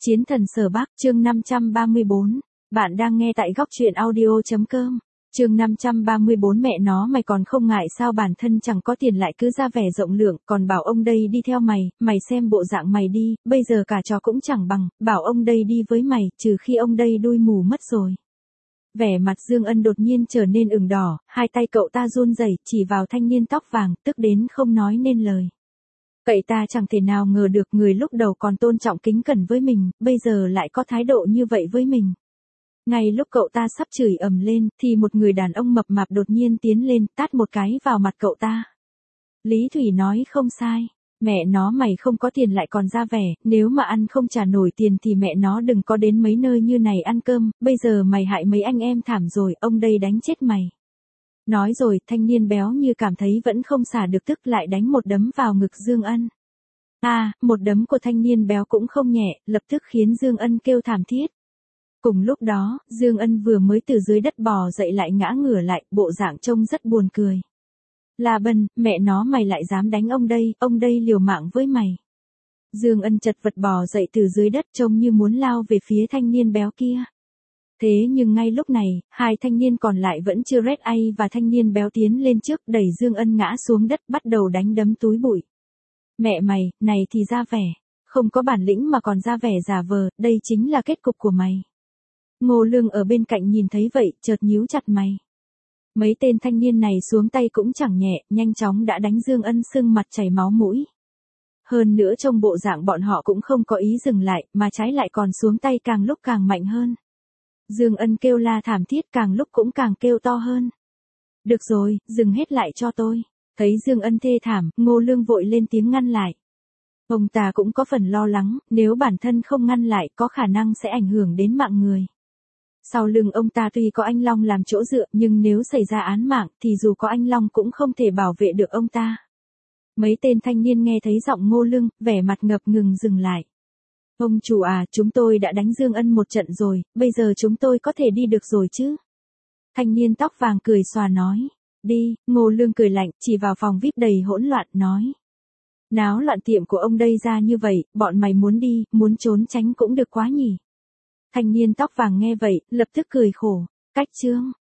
Chiến thần Sở Bắc, chương 534. Bạn đang nghe tại góc truyện audio.com. Chương 534. Mẹ nó, mày còn không ngại sao, bản thân chẳng có tiền lại cứ ra vẻ rộng lượng, còn bảo ông đây đi theo mày, mày xem bộ dạng mày đi, bây giờ cả trò cũng chẳng bằng, bảo ông đây đi với mày, trừ khi ông đây đuôi mù mất rồi. Vẻ mặt Dương Ân đột nhiên trở nên ửng đỏ, hai tay cậu ta run rẩy, chỉ vào thanh niên tóc vàng, tức đến không nói nên lời. Cậy ta chẳng thể nào ngờ được người lúc đầu còn tôn trọng kính cẩn với mình, bây giờ lại có thái độ như vậy với mình. Ngay lúc cậu ta sắp chửi ầm lên, thì một người đàn ông mập mạp đột nhiên tiến lên, tát một cái vào mặt cậu ta. Lý Thủy nói không sai, mẹ nó mày không có tiền lại còn ra vẻ, nếu mà ăn không trả nổi tiền thì mẹ nó đừng có đến mấy nơi như này ăn cơm, bây giờ mày hại mấy anh em thảm rồi, ông đây đánh chết mày. Nói rồi, thanh niên béo như cảm thấy vẫn không xả được tức lại đánh một đấm vào ngực Dương Ân. Một đấm của thanh niên béo cũng không nhẹ, lập tức khiến Dương Ân kêu thảm thiết. Cùng lúc đó, Dương Ân vừa mới từ dưới đất bò dậy lại ngã ngửa lại, bộ dạng trông rất buồn cười. La Bân, mẹ nó mày lại dám đánh ông đây liều mạng với mày. Dương Ân chật vật bò dậy từ dưới đất trông như muốn lao về phía thanh niên béo kia. Thế nhưng ngay lúc này, hai thanh niên còn lại vẫn chưa rét ai và thanh niên béo tiến lên trước đẩy Dương Ân ngã xuống đất bắt đầu đánh đấm túi bụi. Mẹ mày, này thì ra vẻ, không có bản lĩnh mà còn ra vẻ giả vờ, đây chính là kết cục của mày. Ngô Lương ở bên cạnh nhìn thấy vậy, chợt nhíu chặt mày. Mấy tên thanh niên này xuống tay cũng chẳng nhẹ, nhanh chóng đã đánh Dương Ân sưng mặt chảy máu mũi. Hơn nữa trong bộ dạng bọn họ cũng không có ý dừng lại, mà trái lại còn xuống tay càng lúc càng mạnh hơn. Dương Ân kêu la thảm thiết càng lúc cũng càng kêu to hơn. Được rồi, dừng hết lại cho tôi. Thấy Dương Ân thê thảm, Ngô Lương vội lên tiếng ngăn lại. Ông ta cũng có phần lo lắng, nếu bản thân không ngăn lại có khả năng sẽ ảnh hưởng đến mạng người. Sau lưng ông ta tuy có anh Long làm chỗ dựa nhưng nếu xảy ra án mạng thì dù có anh Long cũng không thể bảo vệ được ông ta. Mấy tên thanh niên nghe thấy giọng Ngô Lương, vẻ mặt ngập ngừng dừng lại. Ông chủ à, chúng tôi đã đánh Dương Ân một trận rồi, bây giờ chúng tôi có thể đi được rồi chứ? Thanh niên tóc vàng cười xòa nói. Đi, Ngô Lương cười lạnh, chỉ vào phòng VIP đầy hỗn loạn, nói. Náo loạn tiệm của ông đây ra như vậy, bọn mày muốn đi, muốn trốn tránh cũng được quá nhỉ. Thanh niên tóc vàng nghe vậy, lập tức cười khổ. Cách chương.